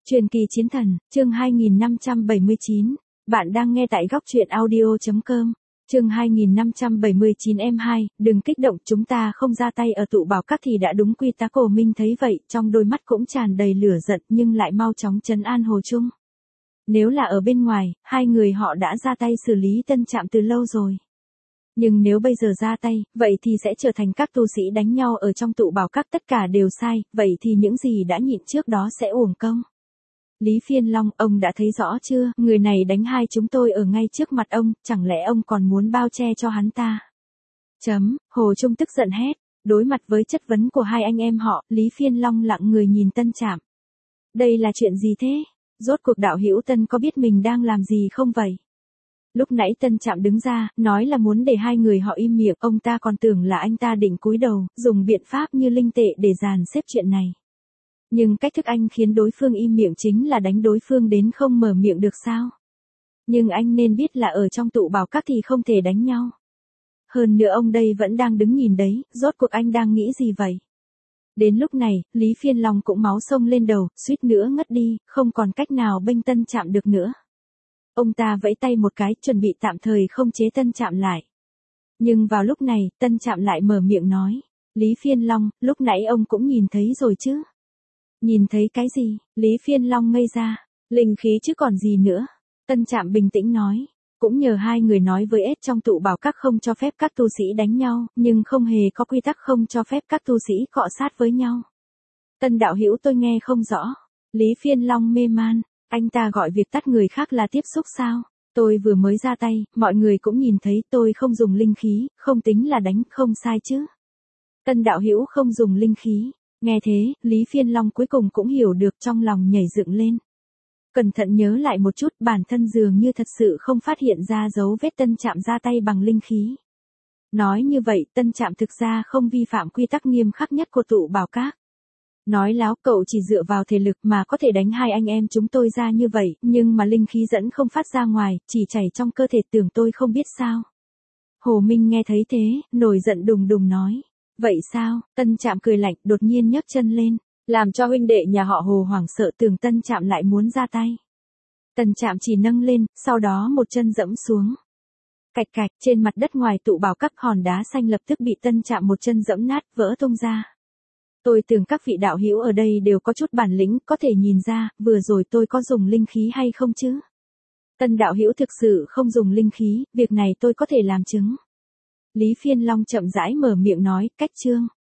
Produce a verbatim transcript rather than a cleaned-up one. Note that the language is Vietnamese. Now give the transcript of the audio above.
Truyền kỳ chiến thần, chương hai nghìn năm trăm bảy mươi chín. Bạn đang nghe tại góc truyện audio chấm com. Chương hai nghìn năm trăm bảy mươi chín em hai, đừng kích động, chúng ta không ra tay ở tụ bảo các thì đã đúng quy tắc. Cổ Minh thấy vậy, trong đôi mắt cũng tràn đầy lửa giận nhưng lại mau chóng trấn an Hồ Trung. Nếu là ở bên ngoài, hai người họ đã ra tay xử lý Tân Trạm từ lâu rồi. Nhưng nếu bây giờ ra tay, vậy thì sẽ trở thành các tu sĩ đánh nhau ở trong tụ bảo các, tất cả đều sai, vậy thì những gì đã nhịn trước đó sẽ uổng công. Lý Phiên Long, ông đã thấy rõ chưa, người này đánh hai chúng tôi ở ngay trước mặt ông, chẳng lẽ ông còn muốn bao che cho hắn ta? Chấm, Hồ Trung tức giận hét, đối mặt với chất vấn của hai anh em họ, Lý Phiên Long lặng người nhìn Tân Trạm. Đây là chuyện gì thế? Rốt cuộc đạo hữu Tân có biết mình đang làm gì không vậy? Lúc nãy Tân Trạm đứng ra, nói là muốn để hai người họ im miệng, ông ta còn tưởng là anh ta định cúi đầu, dùng biện pháp như linh tệ để dàn xếp chuyện này. Nhưng cách thức anh khiến đối phương im miệng chính là đánh đối phương đến không mở miệng được sao? Nhưng anh nên biết là ở trong tụ bảo các thì không thể đánh nhau. Hơn nữa ông đây vẫn đang đứng nhìn đấy, rốt cuộc anh đang nghĩ gì vậy? Đến lúc này, Lý Phiên Long cũng máu sông lên đầu, suýt nữa ngất đi, không còn cách nào bênh Tân Trạm được nữa. Ông ta vẫy tay một cái, chuẩn bị tạm thời không chế Tân Trạm lại. Nhưng vào lúc này, Tân Trạm lại mở miệng nói, Lý Phiên Long, lúc nãy ông cũng nhìn thấy rồi chứ? Nhìn thấy cái gì? Lý Phiên Long ngây ra, linh khí chứ còn gì nữa. Tân Trạm bình tĩnh nói, cũng nhờ hai người nói với ết trong tụ bảo các không cho phép các tu sĩ đánh nhau, nhưng không hề có quy tắc không cho phép các tu sĩ cọ sát với nhau. Tân đạo hữu tôi nghe không rõ. Lý Phiên Long mê man, anh ta gọi việc tắt người khác là tiếp xúc sao? Tôi vừa mới ra tay, mọi người cũng nhìn thấy tôi không dùng linh khí, không tính là đánh, không sai chứ. Tân đạo hữu không dùng linh khí. Nghe thế, Lý Phiên Long cuối cùng cũng hiểu được, trong lòng nhảy dựng lên. Cẩn thận nhớ lại một chút, bản thân dường như thật sự không phát hiện ra dấu vết Tân Trạm ra tay bằng linh khí. Nói như vậy, Tân Trạm thực ra không vi phạm quy tắc nghiêm khắc nhất của tụ bảo các. Nói láo, cậu chỉ dựa vào thể lực mà có thể đánh hai anh em chúng tôi ra như vậy, nhưng mà linh khí dẫn không phát ra ngoài, chỉ chảy trong cơ thể, tưởng tôi không biết sao? Hồ Minh nghe thấy thế, nổi giận đùng đùng nói. Vậy sao? Tân Trạm cười lạnh, đột nhiên nhấc chân lên, làm cho huynh đệ nhà họ Hồ hoảng sợ, tưởng Tân Trạm lại muốn ra tay. Tân Trạm chỉ nâng lên, sau đó một chân dẫm xuống. Cạch cạch, trên mặt đất ngoài tụ bảo các, hòn đá xanh lập tức bị Tân Trạm một chân dẫm nát, vỡ tung ra. Tôi tưởng các vị đạo hữu ở đây đều có chút bản lĩnh, có thể nhìn ra, vừa rồi tôi có dùng linh khí hay không chứ? Tân đạo hữu thực sự không dùng linh khí, việc này tôi có thể làm chứng. Lý Phiên Long chậm rãi mở miệng nói, cách chương.